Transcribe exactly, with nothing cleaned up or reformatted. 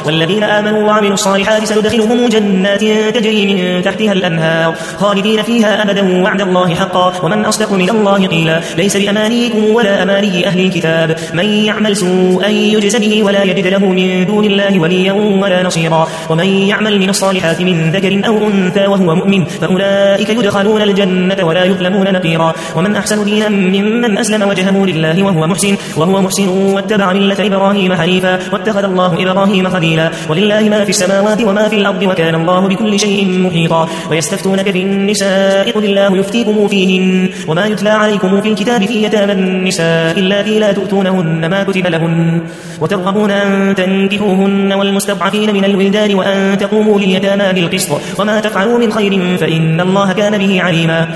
والذين آمنوا وعملوا الصالحات سندخلهم جنات تجري من تحتها الأنهار خالدين فيها أبدا وعد الله حقا ومن أصدق من الله قيلا ليس بأمانيكم ولا أماني أهل الكتاب من يعمل سوءا يجز به ولا يجد له من دون الله وليا ولا نصيرا ومن يعمل من الصالحات من ذكر أو أنثى وهو مؤمن فأولئك يدخلون الجنة ولا يظلمون نقيرا ومن أحسن دينا ممن أسلم وجهه لله وهو محسن وهو محسن واتبع ملة إبراهيم حنيفا واتخذ الله إبراهيم خليلا ولله ما في السماوات وما في الأرض وكان الله بكل شيء محيطا ويستفتونك في النساء قل الله يفتيكم فيهن وما يتلى عليكم في الكتاب في يتامى النساء اللاتي لا تؤتونهن ما كتب لهن وترغبون أن تنكحوهن والمستضعفين من الولدان وأن تقوموا لليتامى بالقسط وما تفعلوا من خير فإن الله كان به عليما